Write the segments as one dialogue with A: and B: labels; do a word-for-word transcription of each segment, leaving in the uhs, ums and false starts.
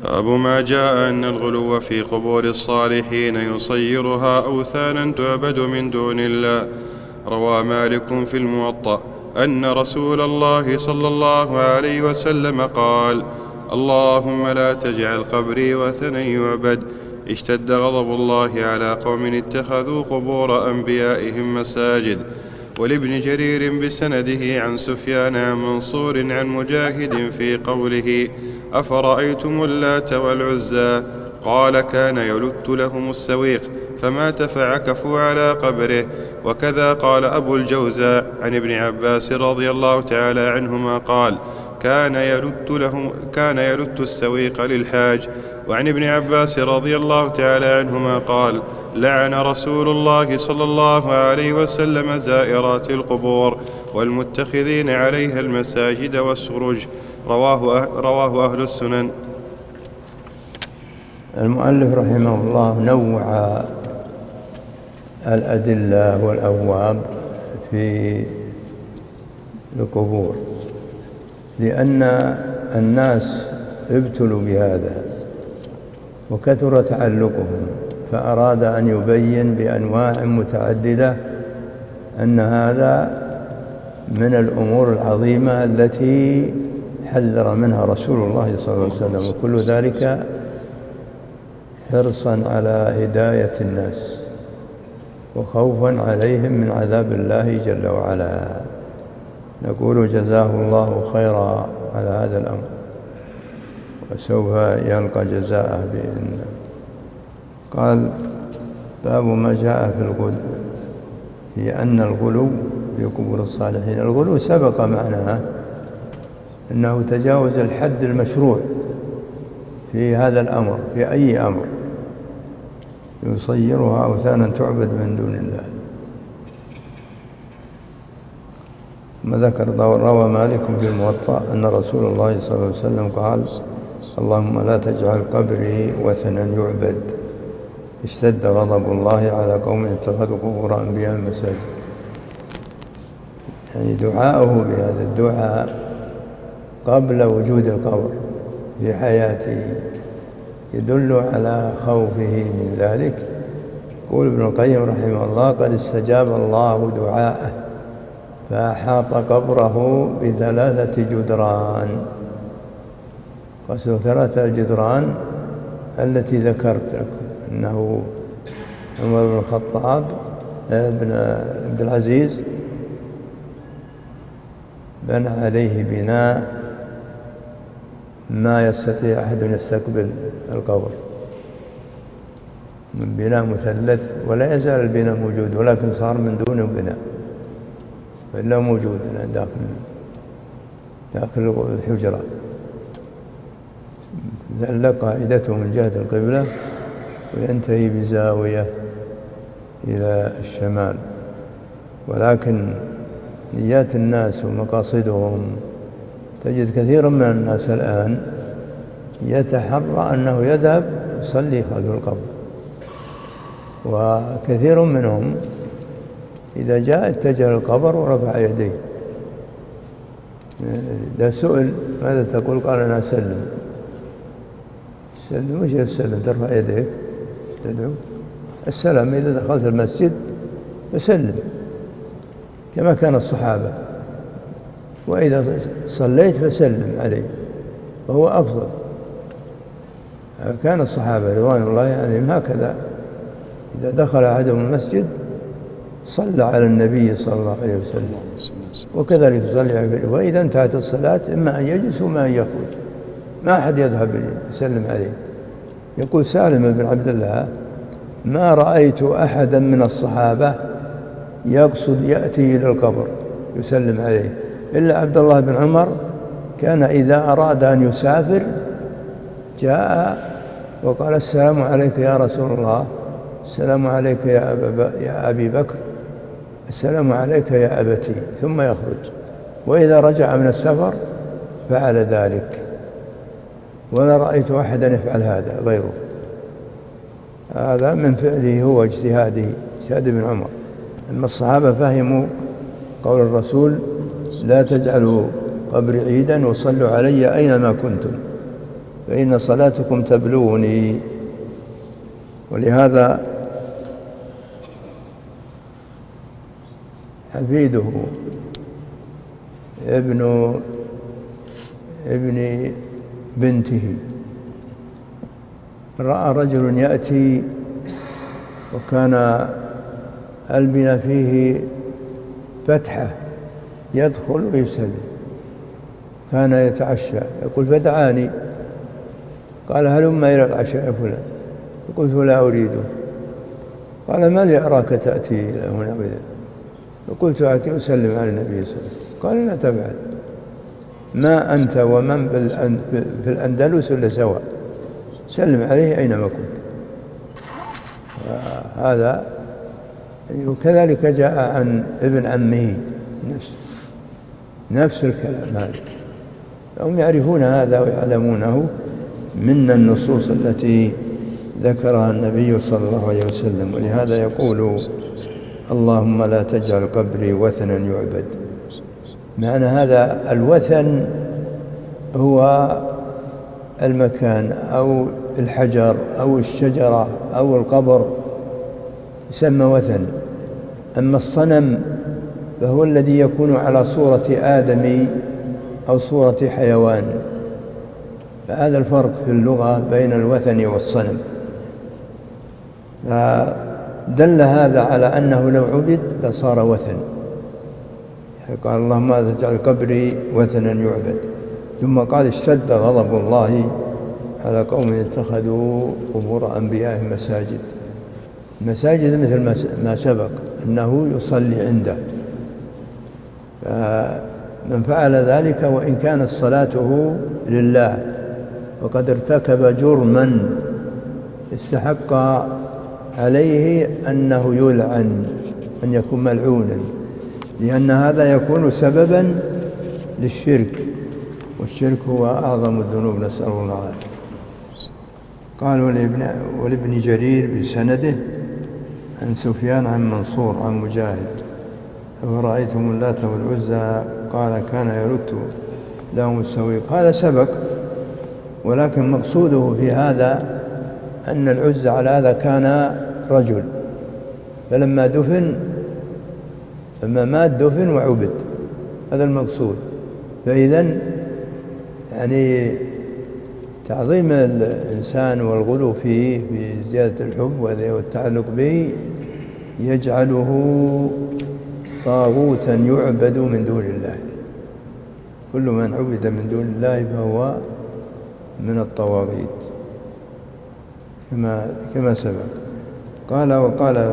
A: باب ما جاء أن الغلو في قبور الصالحين يصيرها أوثانا تعبد من دون الله. روى مالك في الموطأ أن رسول الله صلى الله عليه وسلم قال: اللهم لا تجعل قبري وثنا يعبد. اشتد غضب الله على قوم اتخذوا قبور أنبيائهم مساجد. ولابن جرير بسنده عن سفيان عن منصور عن مجاهد في قوله: أفرأيتم اللات والعزى؟ قال: كان يلت لهم السويق فمات فعكفوا على قبره. وكذا قال أبو الجوزاء عن ابن عباس رضي الله تعالى عنهما قال: كان يلت لهم كان يلت السويق للحاج. وعن ابن عباس رضي الله تعالى عنهما قال: لعن رسول الله صلى الله عليه وسلم زائرات القبور والمتخذين عليها المساجد والسرج. رواه أه رواه أهل السنن.
B: المؤلف رحمه الله نوع الأدلة والأبواب في القبور لأن الناس ابتلوا بهذا وكثر تعلقهم، فأراد أن يبين بأنواع متعددة أن هذا من الأمور العظيمة التي حذر منها رسول الله صلى الله عليه وسلم، وكل ذلك حرصا على هداية الناس وخوفا عليهم من عذاب الله جل وعلا. نقول جزاه الله خيرا على هذا الأمر، وسوف يلقى جزاءه بإذن الله. قال: باب ما جاء في الغلو في أن الغلو في قبور الصالحين. الغلو سبق معناه أنه تجاوز الحد المشروع في هذا الأمر، في أي أمر يصيرها أوثانا تعبد من دون الله. ما ذكر روى مالك في الموطأ أن رسول الله صلى الله عليه وسلم قال: اللهم لا تجعل قبري وثنا يعبد. اشتد غضب الله على قوم اتخذوا قبور أنبياء مساجد. يعني دعاؤه بهذا الدعاء قبل وجود القبر في حياته يدل على خوفه من ذلك. يقول ابن القيم رحمه الله: قد استجاب الله دعاءه فأحاط قبره بثلاثة جدران. قصد ثلاثة جدران التي ذكرت لكم، أنه عمر بن الخطاب بن عبد العزيز بنى عليه بناء ما يستطيع أحد يستقبل القبر، من بناء مثلث، ولا يزال البناء موجود، ولكن صار من دونه بناء، فإلا موجود داخل داخل الحجرة. لعل قاعدته من جهة القبلة وينتهي بزاوية إلى الشمال، ولكن نيات الناس ومقاصدهم تجد كثيرا من الناس الآن يتحرى أنه يذهب يصلي خلف القبر، وكثير منهم إذا جاء اتجه القبر ورفع يديه. إذا سئل ماذا تقول؟ قال: أنا أسلم. سلم؟ وش السلم؟ ترفع يديك تدعو؟ السلام إذا دخلت المسجد فسلم كما كان الصحابة، وإذا صليت فسلم عليه، وهو أفضل. كان الصحابة رضوان الله عليهم هكذا، إذا دخل أحدهم المسجد صلى على النبي صلى الله عليه وسلم، وكذلك يصلي عليه. وإذا انتهت الصلاة إما أن يجلس وما أن يخرج، ما أحد يذهب يسلم عليه. يقول سالم بن عبد الله: ما رأيت أحدا من الصحابة يقصد يأتي إلى القبر يسلم عليه إلا عبد الله بن عمر، كان إذا أراد أن يسافر جاء وقال: السلام عليك يا رسول الله، السلام عليك يا, أبا يا أبي بكر، السلام عليك يا أبتي، ثم يخرج. وإذا رجع من السفر فعل ذلك، ولا رأيت أحدا يفعل هذا غيره. هذا من فعله هو اجتهاده، اجتهاد ابن عمر. أما الصحابة فهموا قول الرسول: لا تجعلوا قبري عيدا وصلوا علي أينما كنتم. فإن صلاتكم تبلغني. ولهذا حفيده ابن ابن بنته رأى رجل يأتي وكان البن فيه فتحة يدخل ويسلم، كان يتعشى يقول فدعاني، قال هلم إلى العشاء يا فلان، قلت لا أريده، قال ما لي أراك تأتي هنا بذلك، فقلت أتي أسلم على النبي صلى الله عليه وسلم، قال لا تبعد، ما أنت ومن في الأندلس إلا سواء، سلم عليه أينما كنت. هذا وكذلك جاء عن ابن عمه نفس نفس الكلام هذا، هم يعرفون هذا ويعلمونه من النصوص التي ذكرها النبي صلى الله عليه وسلم. ولهذا يقول اللهم لا تجعل قبري وثنا يعبد. معنى هذا الوثن هو المكان أو الحجر أو الشجرة أو القبر يسمى وثن. أما الصنم فهو الذي يكون على صورة آدمي أو صورة حيوان. فهذا الفرق في اللغة بين الوثن والصنم. فدل هذا على أنه لو عبد لصار وثن. قال اللهم لا تجعل قبري وثنا يعبد. ثم قال اشتد غضب الله على قوم اتخذوا قبور أنبيائهم مساجد. المساجد مثل ما سبق أنه يصلي عنده، فمن فعل ذلك وإن كانت صلاته لله وقد ارتكب جرما استحق عليه أنه يلعن، أن يكون ملعونا، لأن هذا يكون سببا للشرك، والشرك هو أعظم الذنوب، نسأل الله العافية. قال ولابن, ولابن جرير بسنده عن سفيان عن منصور عن مجاهد أفرأيتم اللات والعزى قال كان يرد لهم السويق. هذا سبق، ولكن مقصوده في هذا أن العزى على هذا كان رجل، فلما دفن لما مات دفن وعبد، هذا المقصود. فإذن يعني تعظيم الإنسان والغلو فيه في زيادة الحب والتعلق به يجعله طاغوتا يعبد من دون الله. كل من عبد من دون الله فهو من الطواغيت كما كما سبق. قال وقال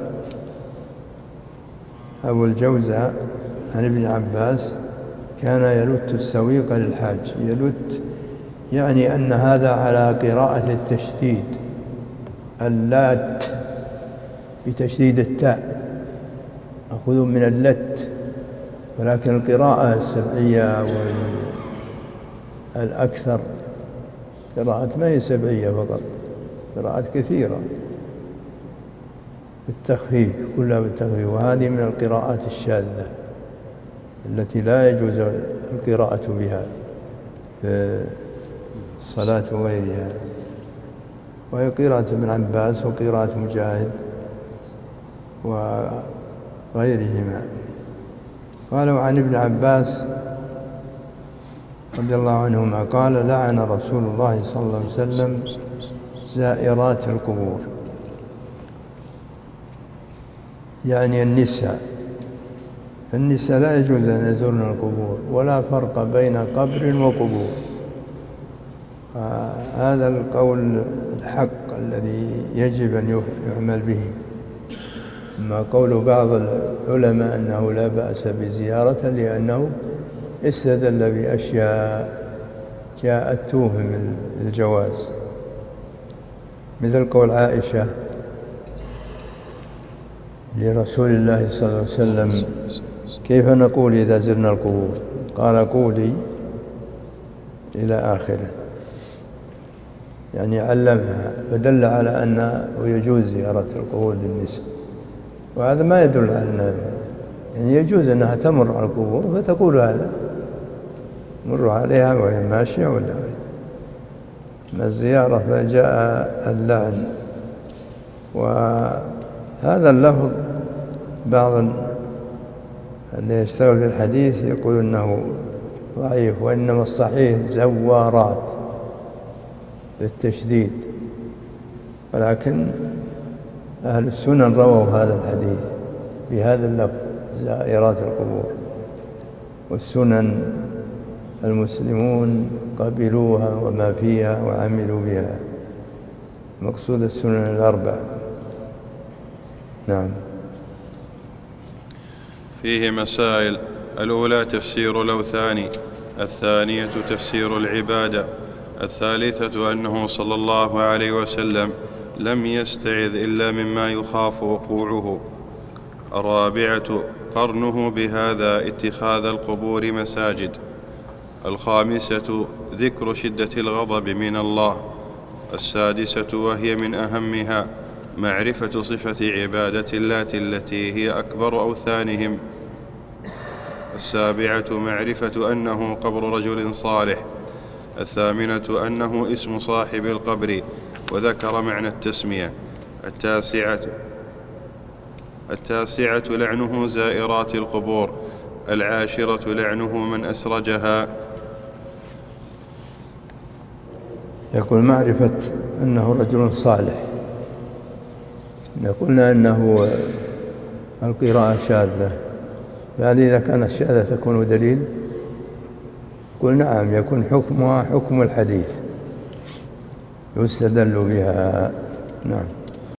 B: أبو الجوزاء عن ابن عباس كان يلت السويق للحاج. يلت يعني أن هذا على قراءة التشديد، اللات بتشديد التاء أخذ من اللت، ولكن القراءة السبعية والأكثر قراءة ما هي سبعية فقط، قراءات كثيرة بالتخفيف، كلها بالتخفيف، وهذه من القراءات الشاذة التي لا يجوز القراءة بها في الصلاة وغيرها، وهي قراءة ابن عباس وقراءة مجاهد وغيرهما. قالوا عن ابن عباس رضي الله عنهما قال لعن رسول الله صلى الله عليه وسلم زائرات القبور، يعني النساء. النساء لا يجوز أن يزورن القبور، ولا فرق بين قبر وقبور. هذا القول الحق الذي يجب أن يعمل به. أما قول بعض العلماء أنه لا بأس بزيارة لأنه استدل بأشياء جاءت توهم الجواز، مثل قول عائشة لرسول الله صلى الله عليه وسلم كيف نقول إذا زرنا القبور؟ قال قولي إلى آخره، يعني علمها، فدل على أنه يجوز زيارة القبور للنساء. وهذا ما يدل على أنه يعني يجوز أنها تمر على القبور فتقول هذا، مر عليها وهي ماشية ولا أما الزيارة فجاء اللعن. وهذا اللفظ بعض اللي يشتغل في الحديث يقول إنه ضعيف، وإنما الصحيح زوارات بالتشديد، ولكن أهل السنن رووا هذا الحديث بهذا اللفظ زائرات القبور، والسنن المسلمون قبلوها وما فيها وعملوا بها، مقصود السنن الأربع. نعم.
A: فيه مسائل: الأولى تفسير الأوثان، الثانية تفسير العبادة، الثالثة أنه صلى الله عليه وسلم لم يستعذ إلا مما يخاف وقوعه، الرابعة قرنه بهذا اتخاذ القبور مساجد، الخامسة ذكر شدة الغضب من الله، السادسة وهي من أهمها معرفة صفة عبادة اللات التي هي أكبر أوثانهم، السابعة معرفة أنه قبر رجل صالح، الثامنة أنه اسم صاحب القبر وذكر معنى التسمية، التاسعة التاسعة لعنه زائرات القبور، العاشرة لعنه من أسرجها.
B: يقول معرفة أنه رجل صالح. قلنا أنه القراءة شاذة، فهل إذا كانت شاذة تكون دليل؟ قل نعم، يكون حكمها حكم الحديث يستدل بها. نعم.